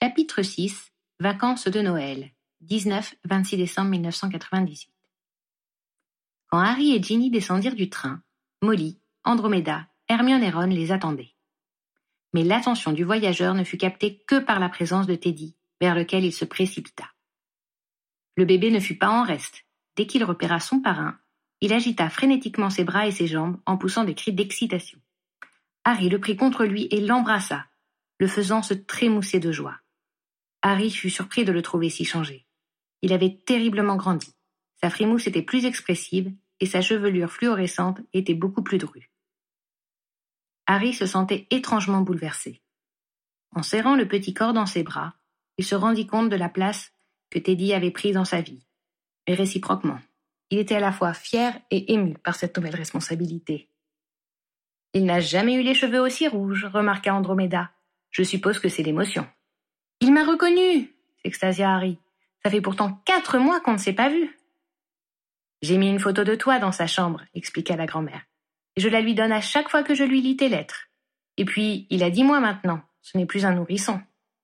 Chapitre 6. Vacances de Noël. 19-26 décembre 1998. Quand Harry et Ginny descendirent du train, Molly, Andromeda, Hermione et Ron les attendaient. Mais l'attention du voyageur ne fut captée que par la présence de Teddy, vers lequel il se précipita. Le bébé ne fut pas en reste. Dès qu'il repéra son parrain, il agita frénétiquement ses bras et ses jambes en poussant des cris d'excitation. Harry le prit contre lui et l'embrassa, le faisant se trémousser de joie. Harry fut surpris de le trouver si changé. Il avait terriblement grandi. Sa frimousse était plus expressive et sa chevelure fluorescente était beaucoup plus drue. Harry se sentait étrangement bouleversé. En serrant le petit corps dans ses bras, il se rendit compte de la place que Teddy avait prise dans sa vie. Et réciproquement, il était à la fois fier et ému par cette nouvelle responsabilité. « Il n'a jamais eu les cheveux aussi rouges, » remarqua Andromeda. « Je suppose que c'est l'émotion. »« Il m'a reconnu !» s'extasia Harry. « Ça fait pourtant 4 mois qu'on ne s'est pas vu. »« J'ai mis une photo de toi dans sa chambre, » expliqua la grand-mère. « Et je la lui donne à chaque fois que je lui lis tes lettres. Et puis, il a 10 mois maintenant, ce n'est plus un nourrisson. »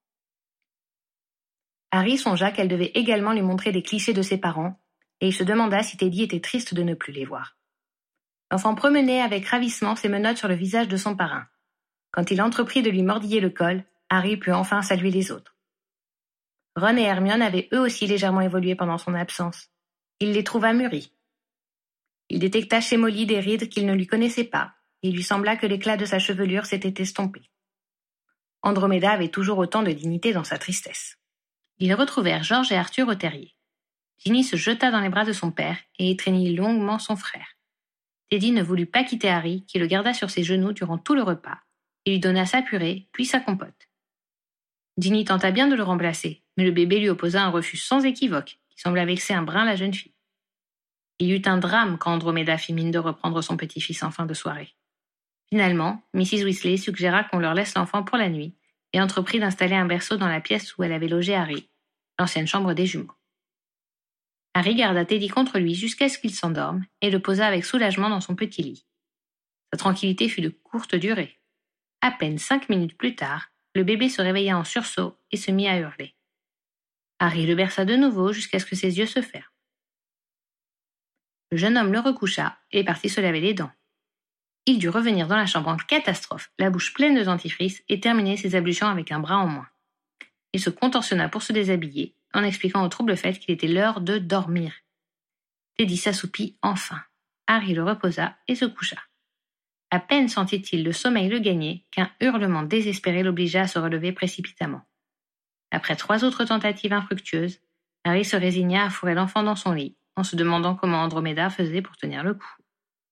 Harry songea qu'elle devait également lui montrer des clichés de ses parents, et il se demanda si Teddy était triste de ne plus les voir. L'enfant promenait avec ravissement ses menottes sur le visage de son parrain. Quand il entreprit de lui mordiller le col, Harry put enfin saluer les autres. Ron et Hermione avaient eux aussi légèrement évolué pendant son absence. Il les trouva mûris. Il détecta chez Molly des rides qu'il ne lui connaissait pas, et il lui sembla que l'éclat de sa chevelure s'était estompé. Andromeda avait toujours autant de dignité dans sa tristesse. Ils retrouvèrent George et Arthur au terrier. Ginny se jeta dans les bras de son père et étreignit longuement son frère. Teddy ne voulut pas quitter Harry, qui le garda sur ses genoux durant tout le repas, et lui donna sa purée, puis sa compote. Ginny tenta bien de le remplacer, mais le bébé lui opposa un refus sans équivoque, qui sembla vexer un brin la jeune fille. Il y eut un drame quand Andromeda fit mine de reprendre son petit-fils en fin de soirée. Finalement, Mrs. Weasley suggéra qu'on leur laisse l'enfant pour la nuit, et entreprit d'installer un berceau dans la pièce où elle avait logé Harry, l'ancienne chambre des jumeaux. Harry garda Teddy contre lui jusqu'à ce qu'il s'endorme et le posa avec soulagement dans son petit lit. Sa tranquillité fut de courte durée. À peine 5 minutes plus tard, le bébé se réveilla en sursaut et se mit à hurler. Harry le berça de nouveau jusqu'à ce que ses yeux se ferment. Le jeune homme le recoucha et partit se laver les dents. Il dut revenir dans la chambre en catastrophe, la bouche pleine de dentifrice, et terminer ses ablutions avec un bras en moins. Il se contorsionna pour se déshabiller, en expliquant au trouble fait qu'il était l'heure de dormir. Teddy s'assoupit enfin. Harry le reposa et se coucha. À peine sentit-il le sommeil le gagner qu'un hurlement désespéré l'obligea à se relever précipitamment. Après 3 autres tentatives infructueuses, Harry se résigna à fourrer l'enfant dans son lit, en se demandant comment Andromeda faisait pour tenir le coup.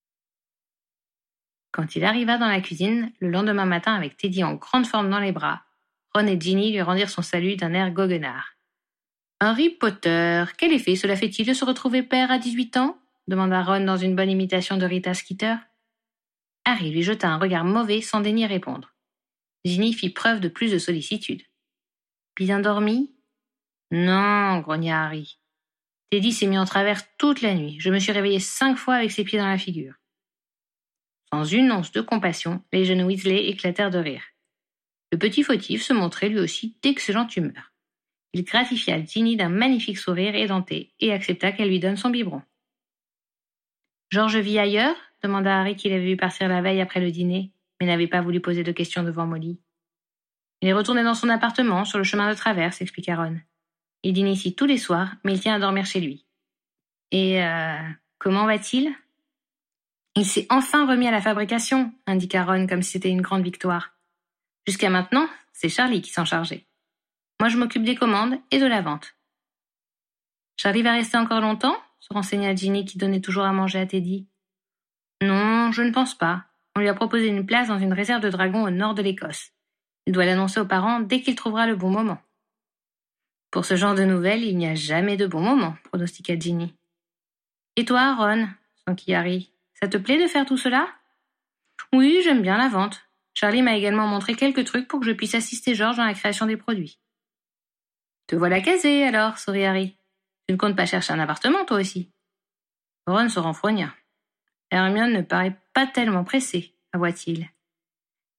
Quand il arriva dans la cuisine, le lendemain matin avec Teddy en grande forme dans les bras, Ron et Ginny lui rendirent son salut d'un air goguenard. « Harry Potter, quel effet cela fait-il de se retrouver père à 18 ans ?» demanda Ron dans une bonne imitation de Rita Skeeter. Harry lui jeta un regard mauvais sans daigner répondre. Ginny fit preuve de plus de sollicitude. « Bien dormi ?»« Non, » grogna Harry. « Teddy s'est mis en travers toute la nuit. Je me suis réveillé 5 fois avec ses pieds dans la figure. » Sans une once de compassion, les jeunes Weasley éclatèrent de rire. Le petit fautif se montrait lui aussi d'excellente humeur. Il gratifia Ginny d'un magnifique sourire édenté et accepta qu'elle lui donne son biberon. « George vit ailleurs ?» demanda Harry qui l'avait vu partir la veille après le dîner, mais n'avait pas voulu poser de questions devant Molly. « Il est retourné dans son appartement, sur le chemin de traverse, » expliqua Ron. « Il dîne ici tous les soirs, mais il tient à dormir chez lui. »« Et comment va-t-il ?»« Il s'est enfin remis à la fabrication, » indiqua Ron comme si c'était une grande victoire. « Jusqu'à maintenant, c'est Charlie qui s'en chargeait. Moi, je m'occupe des commandes et de la vente. »« Charlie va rester encore longtemps ?» se renseigna Ginny qui donnait toujours à manger à Teddy. « Non, je ne pense pas. On lui a proposé une place dans une réserve de dragons au nord de l'Écosse. Il doit l'annoncer aux parents dès qu'il trouvera le bon moment. »« Pour ce genre de nouvelles, il n'y a jamais de bon moment, » pronostiqua Ginny. « Et toi, Ron ?» s'enquilla Harry. « Ça te plaît de faire tout cela ?»« Oui, j'aime bien la vente. Charlie m'a également montré quelques trucs pour que je puisse assister George dans la création des produits. »« Te voilà casé, alors, » sourit Harry. « Tu ne comptes pas chercher un appartement, toi aussi ?» Ron se renfrogna. « Hermione ne paraît pas tellement pressée, avoua-t-il. »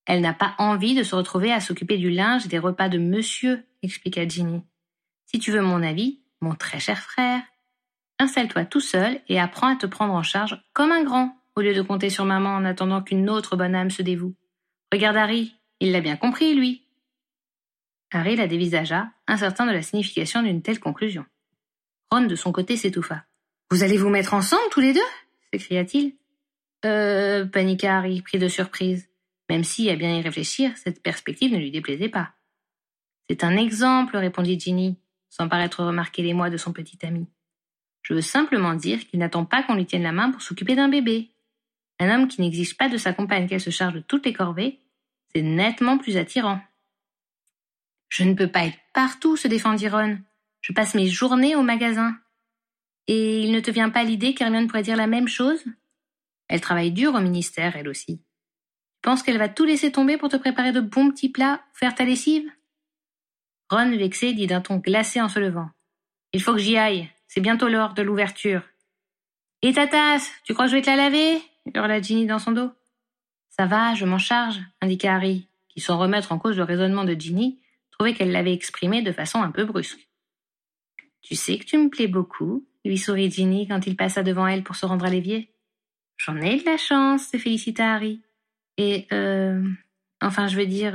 Elle n'a pas envie de se retrouver à s'occuper du linge et des repas de monsieur, expliqua Ginny. Si tu veux mon avis, mon très cher frère, installe-toi tout seul et apprends à te prendre en charge comme un grand, au lieu de compter sur maman en attendant qu'une autre bonne âme se dévoue. Regarde Harry, il l'a bien compris, lui. Harry la dévisagea, incertain de la signification d'une telle conclusion. Ron, de son côté, s'étouffa. « Vous allez vous mettre ensemble, tous les deux ?» s'écria-t-il. Paniqua Harry, pris de surprise, même si, à bien y réfléchir, cette perspective ne lui déplaisait pas. « C'est un exemple, » répondit Ginny, sans paraître remarquer l'émoi de son petit ami. « Je veux simplement dire qu'il n'attend pas qu'on lui tienne la main pour s'occuper d'un bébé. Un homme qui n'exige pas de sa compagne qu'elle se charge de toutes les corvées, c'est nettement plus attirant. » « Je ne peux pas être partout, se défendit Ron. Je passe mes journées au magasin. Et il ne te vient pas l'idée qu'Hermione pourrait dire la même chose ? Elle travaille dur au ministère, elle aussi. Tu penses qu'elle va tout laisser tomber pour te préparer de bons petits plats ou faire ta lessive ? Ron, vexé, dit d'un ton glacé en se levant. « Il faut que j'y aille, c'est bientôt l'heure de l'ouverture. »« Et ta tasse, tu crois que je vais te la laver ?» hurla Ginny dans son dos. « Ça va, je m'en charge, » indiqua Harry, qui, sans remettre en cause le raisonnement de Ginny, trouvait qu'elle l'avait exprimé de façon un peu brusque. « Tu sais que tu me plais beaucoup ?» lui sourit Ginny quand il passa devant elle pour se rendre à l'évier. « J'en ai de la chance, se félicita Harry. Et, enfin, je veux dire,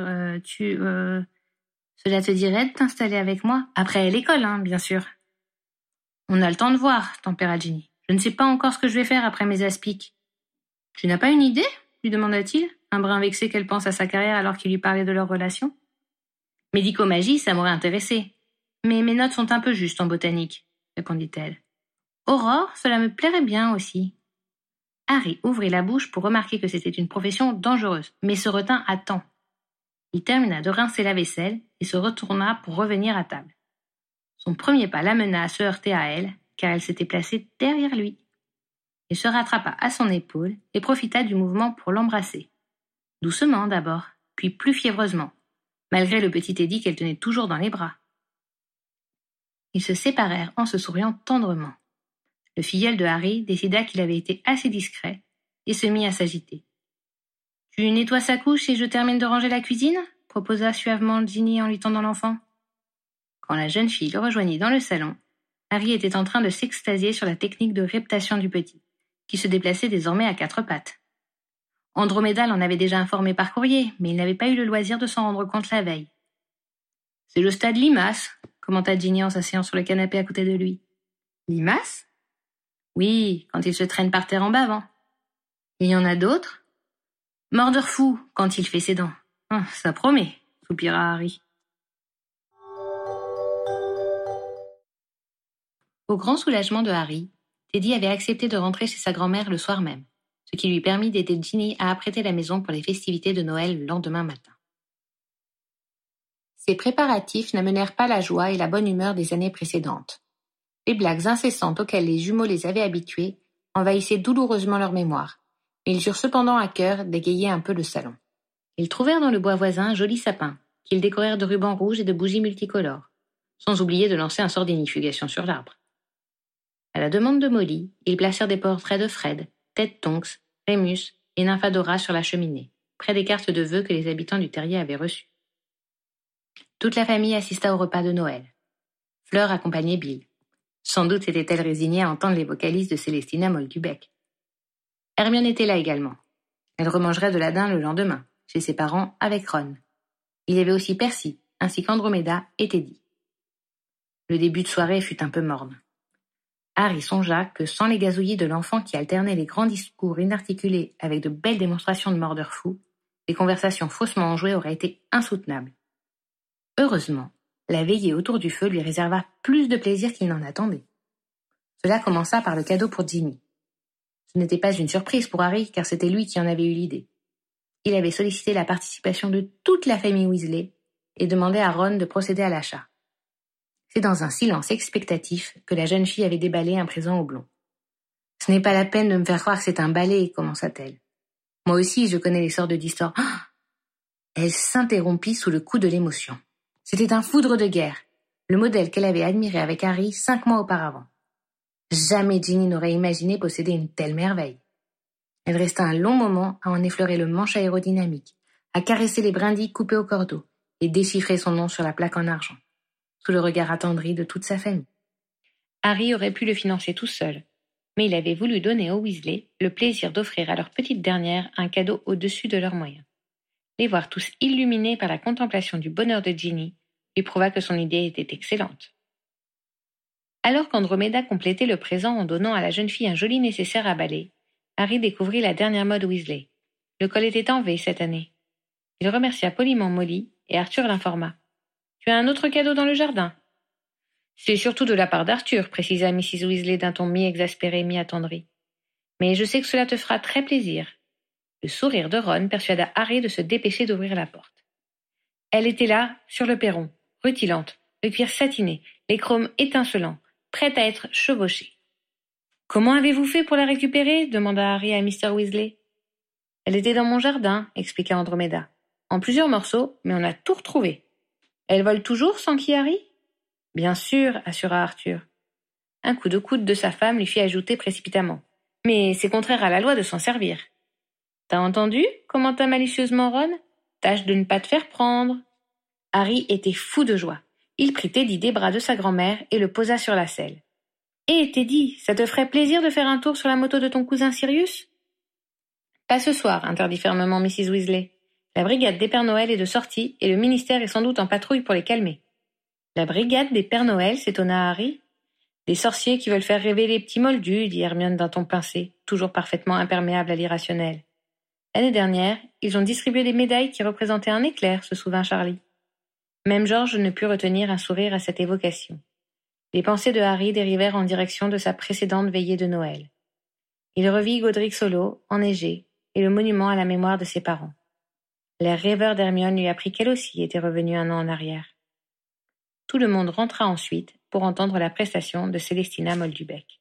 cela te dirait de t'installer avec moi ? Après l'école, hein, bien sûr. » « On a le temps de voir, » tempéra Ginny. « Je ne sais pas encore ce que je vais faire après mes aspics. »« Tu n'as pas une idée ?» lui demanda-t-il, un brin vexé qu'elle pense à sa carrière alors qu'il lui parlait de leur relation. « Médico-magie, ça m'aurait intéressé. Mais mes notes sont un peu justes en botanique, » répondit-elle. « Aurore, cela me plairait bien aussi. » Harry ouvrit la bouche pour remarquer que c'était une profession dangereuse, mais se retint à temps. Il termina de rincer la vaisselle et se retourna pour revenir à table. Son premier pas l'amena à se heurter à elle, car elle s'était placée derrière lui. Il se rattrapa à son épaule et profita du mouvement pour l'embrasser. Doucement d'abord, puis plus fiévreusement, malgré le petit Teddy qu'elle tenait toujours dans les bras. Ils se séparèrent en se souriant tendrement. Le filleul de Harry décida qu'il avait été assez discret et se mit à s'agiter. « Tu nettoies sa couche et je termine de ranger la cuisine ?» proposa suavement Ginny en lui tendant l'enfant. Quand la jeune fille le rejoignit dans le salon, Harry était en train de s'extasier sur la technique de reptation du petit, qui se déplaçait désormais à 4 pattes. Androméda l'en avait déjà informé par courrier, mais il n'avait pas eu le loisir de s'en rendre compte la veille. « C'est le stade limace », commenta Ginny en s'asseyant sur le canapé à côté de lui. « Limace ? » ?»« Oui, quand il se traîne par terre en bavant. »« Il y en a d'autres ? » ?»« Mordeur fou, quand il fait ses dents. »« Ah, ça promet, » soupira Harry. Au grand soulagement de Harry, Teddy avait accepté de rentrer chez sa grand-mère le soir même, ce qui lui permit d'aider Ginny à apprêter la maison pour les festivités de Noël le lendemain matin. Ces préparatifs n'amenèrent pas la joie et la bonne humeur des années précédentes. Les blagues incessantes auxquelles les jumeaux les avaient habitués envahissaient douloureusement leur mémoire, mais ils eurent cependant à cœur d'égayer un peu le salon. Ils trouvèrent dans le bois voisin un joli sapin, qu'ils décorèrent de rubans rouges et de bougies multicolores, sans oublier de lancer un sort d'inifugation sur l'arbre. À la demande de Molly, ils placèrent des portraits de Fred, Ted Tonks, Remus et Nymphadora sur la cheminée, près des cartes de vœux que les habitants du terrier avaient reçues. Toute la famille assista au repas de Noël. Fleur accompagnait Bill. Sans doute était-elle résignée à entendre les vocalises de Célestina Moldubek. Hermione était là également. Elle remangerait de la dinde le lendemain, chez ses parents avec Ron. Il y avait aussi Percy, ainsi qu'Andromeda et Teddy. Le début de soirée fut un peu morne. Harry songea que sans les gazouillis de l'enfant qui alternait les grands discours inarticulés avec de belles démonstrations de mordeur fou, les conversations faussement enjouées auraient été insoutenables. Heureusement, la veillée autour du feu lui réserva plus de plaisir qu'il n'en attendait. Cela commença par le cadeau pour Ginny. Ce n'était pas une surprise pour Harry, car c'était lui qui en avait eu l'idée. Il avait sollicité la participation de toute la famille Weasley et demandé à Ron de procéder à l'achat. C'est dans un silence expectatif que la jeune fille avait déballé un présent oblong. « Ce n'est pas la peine de me faire croire que c'est un balai, » commença-t-elle. « Moi aussi, je connais les sorts de Distor. Ah !» Elle s'interrompit sous le coup de l'émotion. C'était un foudre de guerre, le modèle qu'elle avait admiré avec Harry 5 mois auparavant. Jamais Ginny n'aurait imaginé posséder une telle merveille. Elle resta un long moment à en effleurer le manche aérodynamique, à caresser les brindilles coupées au cordeau et déchiffrer son nom sur la plaque en argent, sous le regard attendri de toute sa famille. Harry aurait pu le financer tout seul, mais il avait voulu donner aux Weasley le plaisir d'offrir à leur petite dernière un cadeau au-dessus de leurs moyens. Les voir tous illuminés par la contemplation du bonheur de Ginny lui prouva que son idée était excellente. Alors qu'Andromeda complétait le présent en donnant à la jeune fille un joli nécessaire à balai, Harry découvrit la dernière mode Weasley. Le col était en V cette année. Il remercia poliment Molly et Arthur l'informa. « Tu as un autre cadeau dans le jardin ?»« C'est surtout de la part d'Arthur, précisa Mrs. Weasley d'un ton mi-exaspéré, mi-attendri. « Mais je sais que cela te fera très plaisir. » Le sourire de Ron persuada Harry de se dépêcher d'ouvrir la porte. Elle était là, sur le perron, rutilante, le cuir satiné, les chromes étincelants, prête à être chevauchée. « Comment avez-vous fait pour la récupérer ?» demanda Harry à Mr. Weasley. « Elle était dans mon jardin, » expliqua Andromeda. « En plusieurs morceaux, mais on a tout retrouvé. »« Elle vole toujours, s'enquit Harry. »« Bien sûr, » assura Arthur. Un coup de coude de sa femme lui fit ajouter précipitamment. « Mais c'est contraire à la loi de s'en servir. »« T'as entendu ?» commenta malicieusement Ron. « Tâche de ne pas te faire prendre. » Harry était fou de joie. Il prit Teddy des bras de sa grand-mère et le posa sur la selle. « Hé, Teddy, ça te ferait plaisir de faire un tour sur la moto de ton cousin Sirius ?»« Pas ce soir, » interdit fermement Mrs. Weasley. « La brigade des Pères Noël est de sortie et le ministère est sans doute en patrouille pour les calmer. »« La brigade des Pères Noël ?» s'étonna Harry. « Des sorciers qui veulent faire rêver les petits moldus, » dit Hermione d'un ton pincé, toujours parfaitement imperméable à l'irrationnel. « L'année dernière, ils ont distribué des médailles qui représentaient un éclair, se souvint Charlie. » Même George ne put retenir un sourire à cette évocation. Les pensées de Harry dérivèrent en direction de sa précédente veillée de Noël. Il revit Godric Solo, enneigé, et le monument à la mémoire de ses parents. L'air rêveur d'Hermione lui apprit qu'elle aussi était revenue un an en arrière. Tout le monde rentra ensuite pour entendre la prestation de Célestina Moldubec.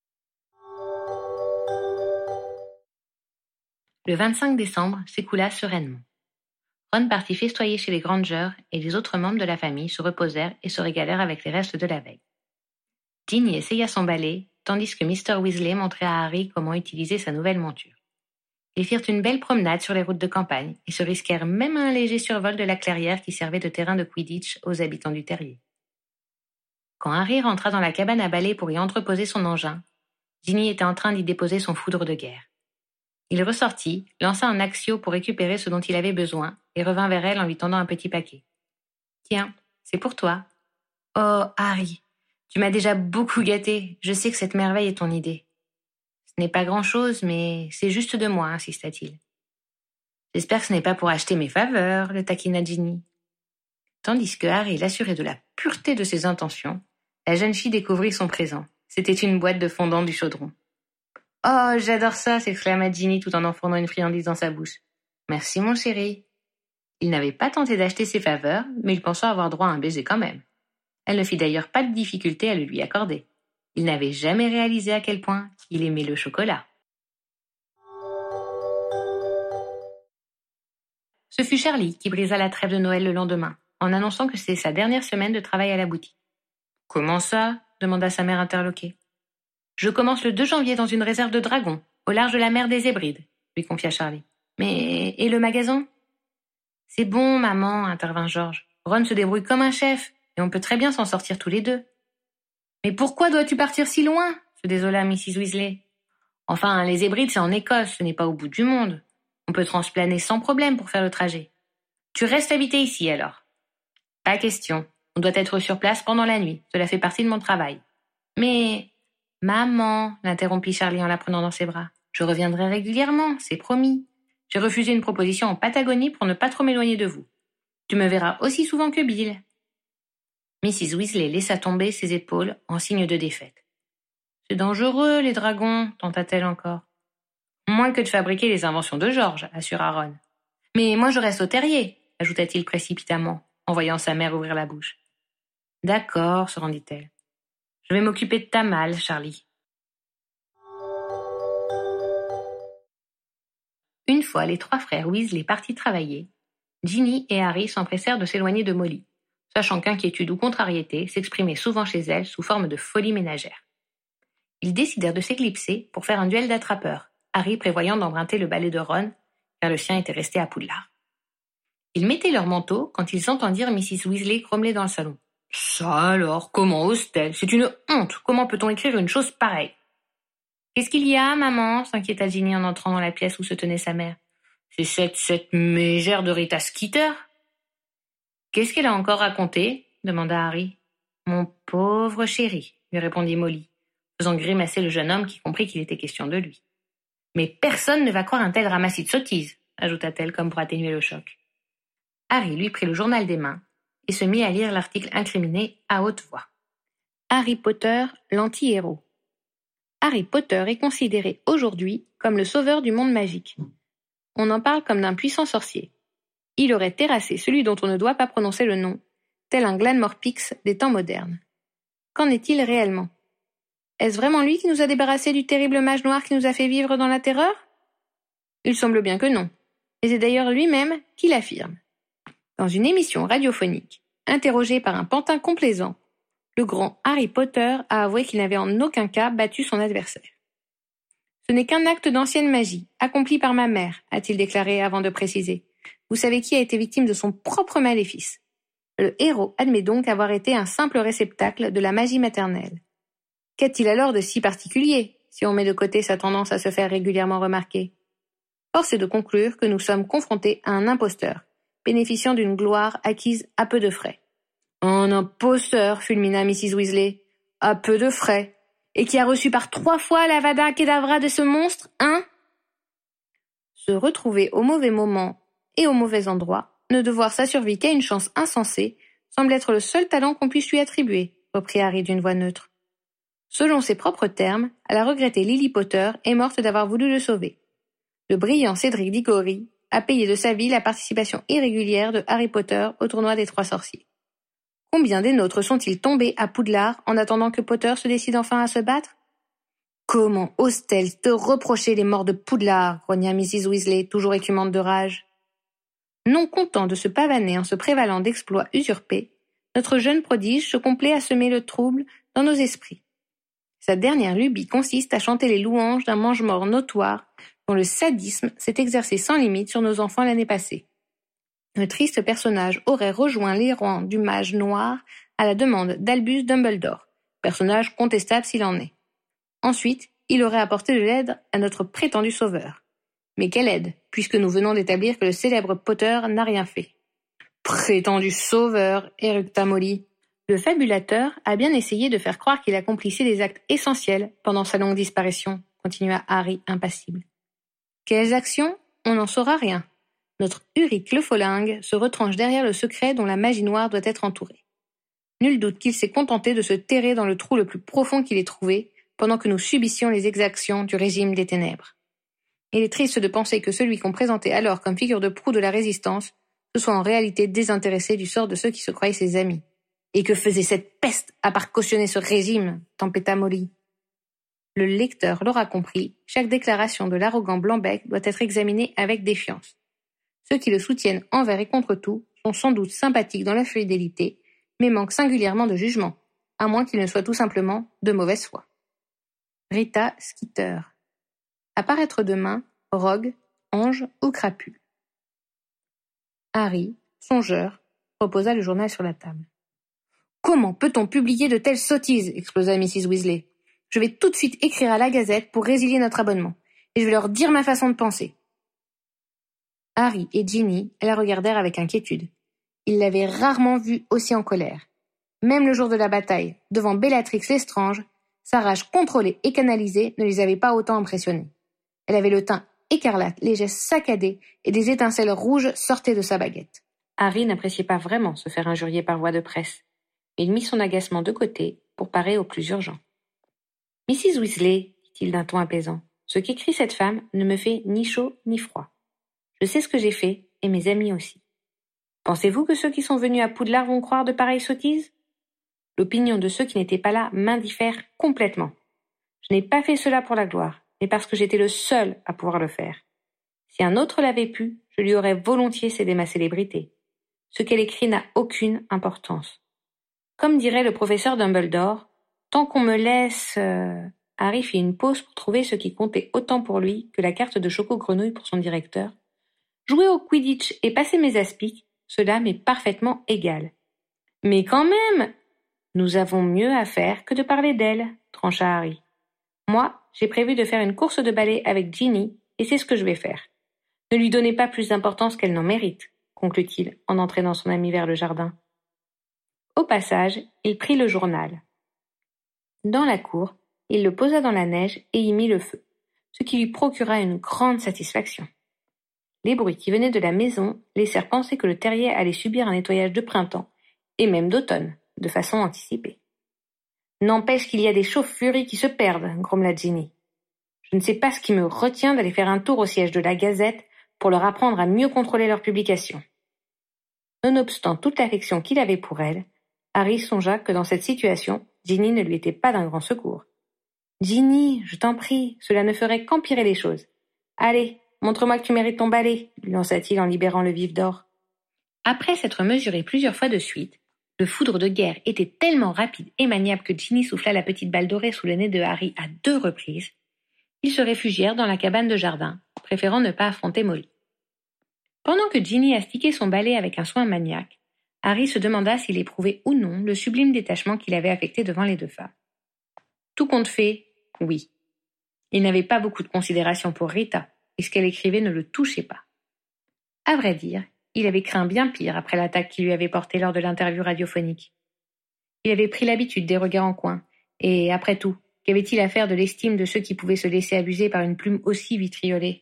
Le 25 décembre s'écoula sereinement. Ron partit festoyer chez les Grangers et les autres membres de la famille se reposèrent et se régalèrent avec les restes de la veille. Ginny essaya son balai, tandis que Mr. Weasley montrait à Harry comment utiliser sa nouvelle monture. Ils firent une belle promenade sur les routes de campagne et se risquèrent même à un léger survol de la clairière qui servait de terrain de Quidditch aux habitants du terrier. Quand Harry rentra dans la cabane à balai pour y entreposer son engin, Ginny était en train d'y déposer son foudre de guerre. Il ressortit, lança un accio pour récupérer ce dont il avait besoin et revint vers elle en lui tendant un petit paquet. « Tiens, c'est pour toi. »« Oh, Harry, tu m'as déjà beaucoup gâté. Je sais que cette merveille est ton idée. »« Ce n'est pas grand-chose, mais c'est juste de moi, » insista-t-il. « J'espère que ce n'est pas pour acheter mes faveurs, » le taquina Ginny. Tandis que Harry l'assurait de la pureté de ses intentions, la jeune fille découvrit son présent. C'était une boîte de fondant du chaudron. « Oh, j'adore ça !» s'exclama Ginny tout en enfournant une friandise dans sa bouche. « Merci, mon chéri. » Il n'avait pas tenté d'acheter ses faveurs, mais il pensa avoir droit à un baiser quand même. Elle ne fit d'ailleurs pas de difficulté à le lui accorder. Il n'avait jamais réalisé à quel point il aimait le chocolat. Ce fut Charlie qui brisa la trêve de Noël le lendemain, en annonçant que c'était sa dernière semaine de travail à la boutique. « Comment ça ?» demanda sa mère interloquée. « Je commence le 2 janvier dans une réserve de dragons, au large de la mer des Hébrides, » lui confia Charlie. « Mais et le magasin ?»« C'est bon, maman, » intervint George. « Ron se débrouille comme un chef, et on peut très bien s'en sortir tous les deux. »« Mais pourquoi dois-tu partir si loin ?» se désola Mrs. Weasley. « Enfin, les Hébrides, c'est en Écosse, ce n'est pas au bout du monde. On peut transplaner sans problème pour faire le trajet. Tu restes habiter ici, alors. »« Pas question. On doit être sur place pendant la nuit. Cela fait partie de mon travail. »« Mais... » « Maman, » l'interrompit Charlie en la prenant dans ses bras. « Je reviendrai régulièrement, c'est promis. J'ai refusé une proposition en Patagonie pour ne pas trop m'éloigner de vous. Tu me verras aussi souvent que Bill. » Mrs. Weasley laissa tomber ses épaules en signe de défaite. « C'est dangereux, les dragons, » tenta-t-elle encore. « Moins que de fabriquer les inventions de George, » assura Ron. « Mais moi je reste au terrier, » ajouta-t-il précipitamment, en voyant sa mère ouvrir la bouche. « D'accord, se rendit-elle. Je vais m'occuper de ta malle, Charlie. » Une fois les 3 frères Weasley partis travailler, Ginny et Harry s'empressèrent de s'éloigner de Molly, sachant qu'inquiétude ou contrariété s'exprimait souvent chez elle sous forme de folie ménagère. Ils décidèrent de s'éclipser pour faire un duel d'attrapeurs, Harry prévoyant d'emprunter le balai de Ron, car le sien était resté à Poudlard. Ils mettaient leur manteau quand ils entendirent Mrs. Weasley grommeler dans le salon. « Ça alors, comment ose-t-elle ? C'est une honte. Comment peut-on écrire une chose pareille ?»« Qu'est-ce qu'il y a, maman ?» s'inquiéta Ginny en entrant dans la pièce où se tenait sa mère. « C'est cette mégère de Rita Skeeter. »« Qu'est-ce qu'elle a encore raconté ?» demanda Harry. « Mon pauvre chéri, » lui répondit Molly, faisant grimacer le jeune homme qui comprit qu'il était question de lui. « Mais personne ne va croire un tel ramassis de sottises, » ajouta-t-elle comme pour atténuer le choc. Harry lui prit le journal des mains et se mit à lire l'article incriminé à haute voix. Harry Potter, l'anti-héros. Harry Potter est considéré aujourd'hui comme le sauveur du monde magique. On en parle comme d'un puissant sorcier. Il aurait terrassé celui dont on ne doit pas prononcer le nom, tel un Glanmor Pix des temps modernes. Qu'en est-il réellement ? Est-ce vraiment lui qui nous a débarrassés du terrible mage noir qui nous a fait vivre dans la terreur ? Il semble bien que non, mais c'est d'ailleurs lui-même qui l'affirme. Dans une émission radiophonique, interrogé par un pantin complaisant, le grand Harry Potter a avoué qu'il n'avait en aucun cas battu son adversaire. « Ce n'est qu'un acte d'ancienne magie, accompli par ma mère, » a-t-il déclaré avant de préciser. « Vous savez qui a été victime de son propre maléfice. Le héros admet donc avoir été un simple réceptacle de la magie maternelle. Qu'a-t-il alors de si particulier, si on met de côté sa tendance à se faire régulièrement remarquer ? Force est de conclure que nous sommes confrontés à un imposteur, bénéficiant d'une gloire acquise à peu de frais. »« Un imposteur, fulmina Mrs. Weasley, à peu de frais, et qui a reçu par 3 fois l'Avada Kedavra de ce monstre, hein ?» Se retrouver au mauvais moment et au mauvais endroit, ne devoir sa survie qu'à une chance insensée, semble être le seul talent qu'on puisse lui attribuer, reprit Harry d'une voix neutre. Selon ses propres termes, la regrettée Lily Potter est morte d'avoir voulu le sauver. Le brillant Cédric Diggory a payé de sa vie la participation irrégulière de Harry Potter au tournoi des 3 sorciers. Combien des nôtres sont-ils tombés à Poudlard en attendant que Potter se décide enfin à se battre ? Comment ose-t-elle te reprocher les morts de Poudlard, grogna Mrs. Weasley, toujours écumante de rage. Non content de se pavaner en se prévalant d'exploits usurpés, notre jeune prodige se complaît à semer le trouble dans nos esprits. Sa dernière lubie consiste à chanter les louanges d'un mange-mort notoire dont le sadisme s'est exercé sans limite sur nos enfants l'année passée. Le triste personnage aurait rejoint les rangs du mage noir à la demande d'Albus Dumbledore, personnage contestable s'il en est. Ensuite, il aurait apporté de l'aide à notre prétendu sauveur. Mais quelle aide, puisque nous venons d'établir que le célèbre Potter n'a rien fait. Prétendu sauveur, éructa Molly. Le fabulateur a bien essayé de faire croire qu'il accomplissait des actes essentiels pendant sa longue disparition, continua Harry impassible. Quelles actions ? On n'en saura rien. Notre Ulrich le Folingue se retranche derrière le secret dont la magie noire doit être entourée. Nul doute qu'il s'est contenté de se terrer dans le trou le plus profond qu'il ait trouvé, pendant que nous subissions les exactions du régime des ténèbres. Il est triste de penser que celui qu'on présentait alors comme figure de proue de la résistance se soit en réalité désintéressé du sort de ceux qui se croyaient ses amis. Et que faisait cette peste à part cautionner ce régime, tempêta Molly. Le lecteur l'aura compris, chaque déclaration de l'arrogant Blanc-bec doit être examinée avec défiance. Ceux qui le soutiennent envers et contre tout sont sans doute sympathiques dans leur fidélité, mais manquent singulièrement de jugement, à moins qu'ils ne soient tout simplement de mauvaise foi. Rita Skeeter. Apparaître demain, rogue, ange ou crapule. Harry, songeur, reposa le journal sur la table. « Comment peut-on publier de telles sottises ?» explosa Mrs. Weasley. « Je vais tout de suite écrire à la Gazette pour résilier notre abonnement, et je vais leur dire ma façon de penser. » Harry et Ginny la regardèrent avec inquiétude. Ils l'avaient rarement vue aussi en colère. Même le jour de la bataille, devant Bellatrix Lestrange, sa rage contrôlée et canalisée ne les avait pas autant impressionnés. Elle avait le teint écarlate, les gestes saccadés et des étincelles rouges sortaient de sa baguette. Harry n'appréciait pas vraiment se faire injurier par voie de presse, mais il mit son agacement de côté pour parer au plus urgent. « Mrs. Weasley, dit-il d'un ton apaisant, ce qu'écrit cette femme ne me fait ni chaud ni froid. Je sais ce que j'ai fait, et mes amis aussi. Pensez-vous que ceux qui sont venus à Poudlard vont croire de pareilles sottises ? L'opinion de ceux qui n'étaient pas là m'indiffère complètement. Je n'ai pas fait cela pour la gloire, mais parce que j'étais le seul à pouvoir le faire. Si un autre l'avait pu, je lui aurais volontiers cédé ma célébrité. Ce qu'elle écrit n'a aucune importance. Comme dirait le professeur Dumbledore, tant qu'on me laisse... Harry fit une pause pour trouver ce qui comptait autant pour lui que la carte de Choco Grenouille pour son directeur. Jouer au Quidditch et passer mes aspics, cela m'est parfaitement égal. » « Mais quand même !»« Nous avons mieux à faire que de parler d'elle, » trancha Harry. « Moi, j'ai prévu de faire une course de balai avec Ginny, et c'est ce que je vais faire. Ne lui donnez pas plus d'importance qu'elle n'en mérite, » conclut-il en entraînant son ami vers le jardin. Au passage, il prit le journal. Dans la cour, il le posa dans la neige et y mit le feu, ce qui lui procura une grande satisfaction. Les bruits qui venaient de la maison laissèrent penser que le terrier allait subir un nettoyage de printemps, et même d'automne, de façon anticipée. « N'empêche qu'il y a des chauves-furies qui se perdent, » grommela Ginny. « Je ne sais pas ce qui me retient d'aller faire un tour au siège de la Gazette pour leur apprendre à mieux contrôler leurs publications. » Nonobstant toute l'affection qu'il avait pour elle, Harry songea que dans cette situation, Ginny ne lui était pas d'un grand secours. « Ginny, je t'en prie, cela ne ferait qu'empirer les choses. Allez, montre-moi que tu mérites ton balai, » lui lança-t-il en libérant le vif d'or. Après s'être mesuré plusieurs fois de suite, le foudre de guerre était tellement rapide et maniable que Ginny souffla la petite balle dorée sous le nez de Harry à 2 reprises. Ils se réfugièrent dans la cabane de jardin, préférant ne pas affronter Molly. Pendant que Ginny astiquait son balai avec un soin maniaque, Harry se demanda s'il éprouvait ou non le sublime détachement qu'il avait affecté devant les 2 femmes. Tout compte fait, oui. Il n'avait pas beaucoup de considération pour Rita, et ce qu'elle écrivait ne le touchait pas. À vrai dire, il avait craint bien pire après l'attaque qu'il lui avait portée lors de l'interview radiophonique. Il avait pris l'habitude des regards en coin, et après tout, qu'avait-il à faire de l'estime de ceux qui pouvaient se laisser abuser par une plume aussi vitriolée?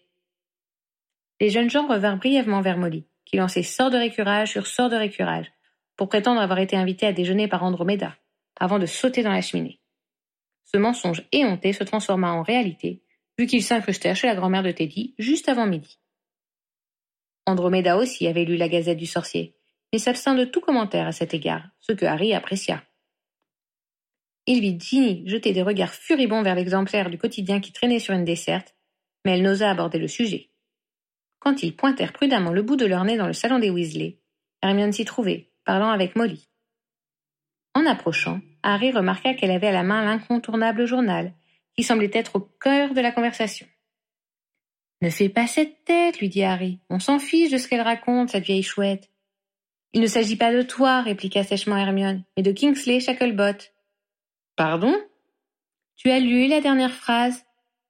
Les jeunes gens revinrent brièvement vers Molly, qui lançait sort de récurage sur sort de récurage, pour prétendre avoir été invitée à déjeuner par Andromeda, avant de sauter dans la cheminée. Ce mensonge éhonté se transforma en réalité, vu qu'ils s'incrustèrent chez la grand-mère de Teddy juste avant midi. Andromeda aussi avait lu la Gazette du Sorcier, mais s'abstint de tout commentaire à cet égard, ce que Harry apprécia. Il vit Ginny jeter des regards furibonds vers l'exemplaire du quotidien qui traînait sur une desserte, mais elle n'osa aborder le sujet. Quand ils pointèrent prudemment le bout de leur nez dans le salon des Weasley, Hermione s'y trouvait, parlant avec Molly. En approchant, Harry remarqua qu'elle avait à la main l'incontournable journal, qui semblait être au cœur de la conversation. « Ne fais pas cette tête, lui dit Harry. On s'en fiche de ce qu'elle raconte, cette vieille chouette. »« Il ne s'agit pas de toi, répliqua sèchement Hermione, mais de Kingsley Shacklebolt. »« Pardon ? Tu as lu la dernière phrase ? » ?»«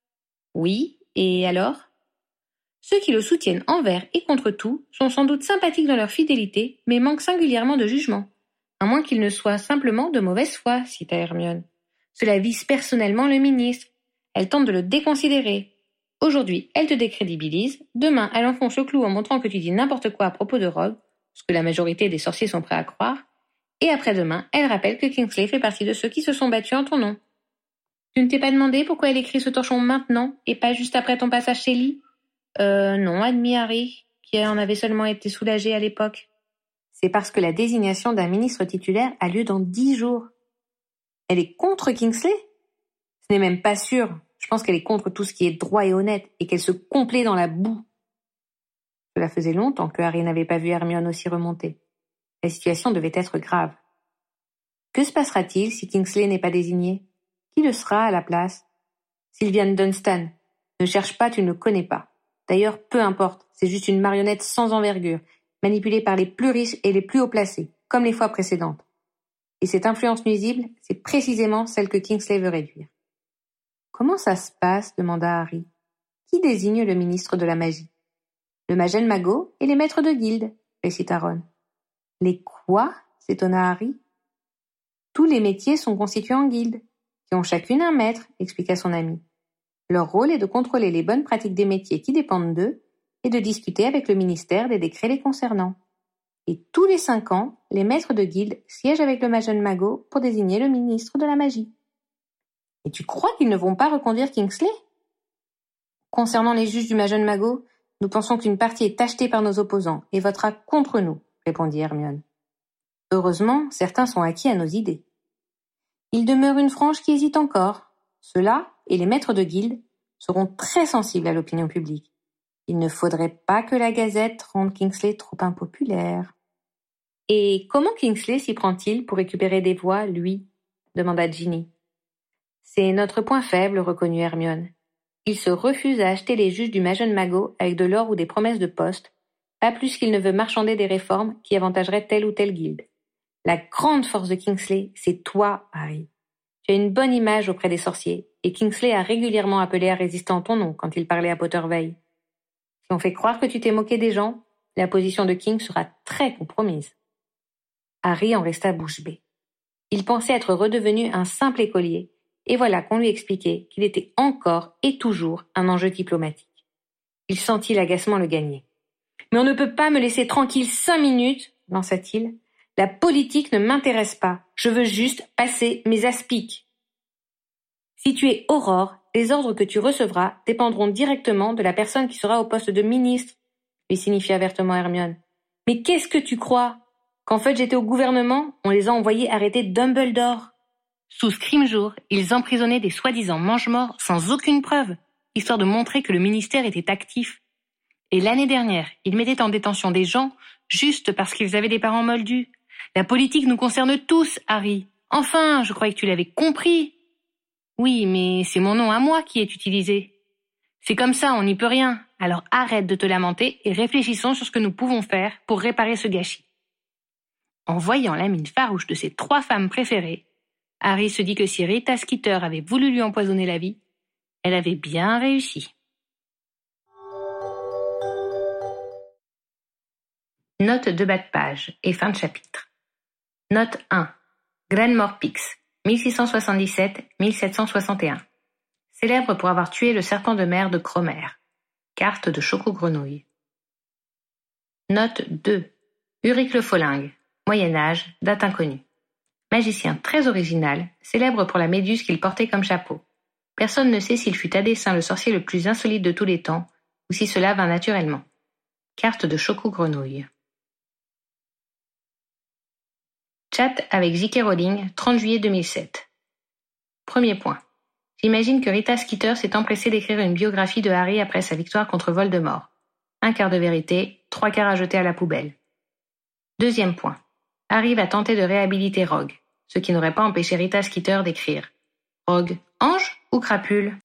Oui, et alors ? » Ceux qui le soutiennent envers et contre tout sont sans doute sympathiques dans leur fidélité, mais manquent singulièrement de jugement. À moins qu'ils ne soient simplement de mauvaise foi, cita Hermione. Cela vise personnellement le ministre. Elle tente de le déconsidérer. Aujourd'hui, elle te décrédibilise. Demain, elle enfonce le clou en montrant que tu dis n'importe quoi à propos de Rogue, ce que la majorité des sorciers sont prêts à croire. Et après-demain, elle rappelle que Kingsley fait partie de ceux qui se sont battus en ton nom. Tu ne t'es pas demandé pourquoi elle écrit ce torchon maintenant et pas juste après ton passage chez Lee ? Non, admit Harry, qui en avait seulement été soulagé à l'époque. C'est parce que la désignation d'un ministre titulaire a lieu dans 10 jours. Elle est contre Kingsley ? Ce n'est même pas sûr. Je pense qu'elle est contre tout ce qui est droit et honnête, et qu'elle se complaît dans la boue. Cela faisait longtemps que Harry n'avait pas vu Hermione aussi remontée. La situation devait être grave. Que se passera-t-il si Kingsley n'est pas désigné ? Qui le sera à la place ? Sylviane Dunstan. Ne cherche pas, tu ne le connais pas. D'ailleurs, peu importe, c'est juste une marionnette sans envergure, manipulée par les plus riches et les plus haut placés, comme les fois précédentes. Et cette influence nuisible, c'est précisément celle que Kingsley veut réduire. « Comment ça se passe ?» demanda Harry. « Qui désigne le ministre de la magie ?»« Le Magel Magot et les maîtres de guilde, » récita Ron. « Les quoi ?» s'étonna Harry. « Tous les métiers sont constitués en guildes, qui ont chacune un maître, » expliqua son ami. Leur rôle est de contrôler les bonnes pratiques des métiers qui dépendent d'eux et de discuter avec le ministère des décrets les concernant. Et tous les 5 ans, les maîtres de guilde siègent avec le Magel Magot pour désigner le ministre de la magie. Et tu crois qu'ils ne vont pas reconduire Kingsley ? Concernant les juges du Magel Magot, nous pensons qu'une partie est achetée par nos opposants et votera contre nous, répondit Hermione. Heureusement, certains sont acquis à nos idées. Il demeure une frange qui hésite encore. Ceux-là, et les maîtres de guilde, seront très sensibles à l'opinion publique. Il ne faudrait pas que la Gazette rende Kingsley trop impopulaire. « Et comment Kingsley s'y prend-il pour récupérer des voix, lui ?» demanda Ginny. « C'est notre point faible, reconnut Hermione. Il se refuse à acheter les juges du Magel Magot avec de l'or ou des promesses de poste, pas plus qu'il ne veut marchander des réformes qui avantageraient telle ou telle guilde. La grande force de Kingsley, c'est toi, Harry. Tu as une bonne image auprès des sorciers, et Kingsley a régulièrement appelé à résister en ton nom quand il parlait à Potterveil. Si on fait croire que tu t'es moqué des gens, la position de King sera très compromise. Harry en resta bouche bée. Il pensait être redevenu un simple écolier, et voilà qu'on lui expliquait qu'il était encore et toujours un enjeu diplomatique. Il sentit l'agacement le gagner. « Mais on ne peut pas me laisser tranquille 5 minutes, lança-t-il. La politique ne m'intéresse pas. Je veux juste passer mes aspics. Si tu es Aurore, les ordres que tu recevras dépendront directement de la personne qui sera au poste de ministre, lui signifia vertement Hermione. Mais qu'est-ce que tu crois? Qu'en fait j'étais au gouvernement, on les a envoyés arrêter Dumbledore. Sous Scrimgeour, ils emprisonnaient des soi-disant mange-morts sans aucune preuve, histoire de montrer que le ministère était actif. Et l'année dernière, ils mettaient en détention des gens juste parce qu'ils avaient des parents moldus. La politique nous concerne tous, Harry. Enfin, je croyais que tu l'avais compris. Oui, mais c'est mon nom à moi qui est utilisé. C'est comme ça, on n'y peut rien. Alors arrête de te lamenter et réfléchissons sur ce que nous pouvons faire pour réparer ce gâchis. En voyant la mine farouche de ses 3 femmes préférées, Harry se dit que si Rita Skeeter avait voulu lui empoisonner la vie, elle avait bien réussi. Note de bas de page et fin de chapitre. Note 1. Glenmore Pix, 1677-1761. Célèbre pour avoir tué le serpent de mer de Cromer. Carte de Choco-Grenouille. Note 2. Ulric le Folingue, Moyen-Âge, date inconnue. Magicien très original, célèbre pour la méduse qu'il portait comme chapeau. Personne ne sait s'il fut à dessein le sorcier le plus insolite de tous les temps, ou si cela vint naturellement. Carte de Choco-Grenouille. Chat avec J.K. Rowling, 30 juillet 2007. Premier point. J'imagine que Rita Skeeter s'est empressée d'écrire une biographie de Harry après sa victoire contre Voldemort. 1 quart de vérité, 3 quarts à jeter à la poubelle. Deuxième point. Harry va tenter de réhabiliter Rogue, ce qui n'aurait pas empêché Rita Skeeter d'écrire. Rogue, ange ou crapule?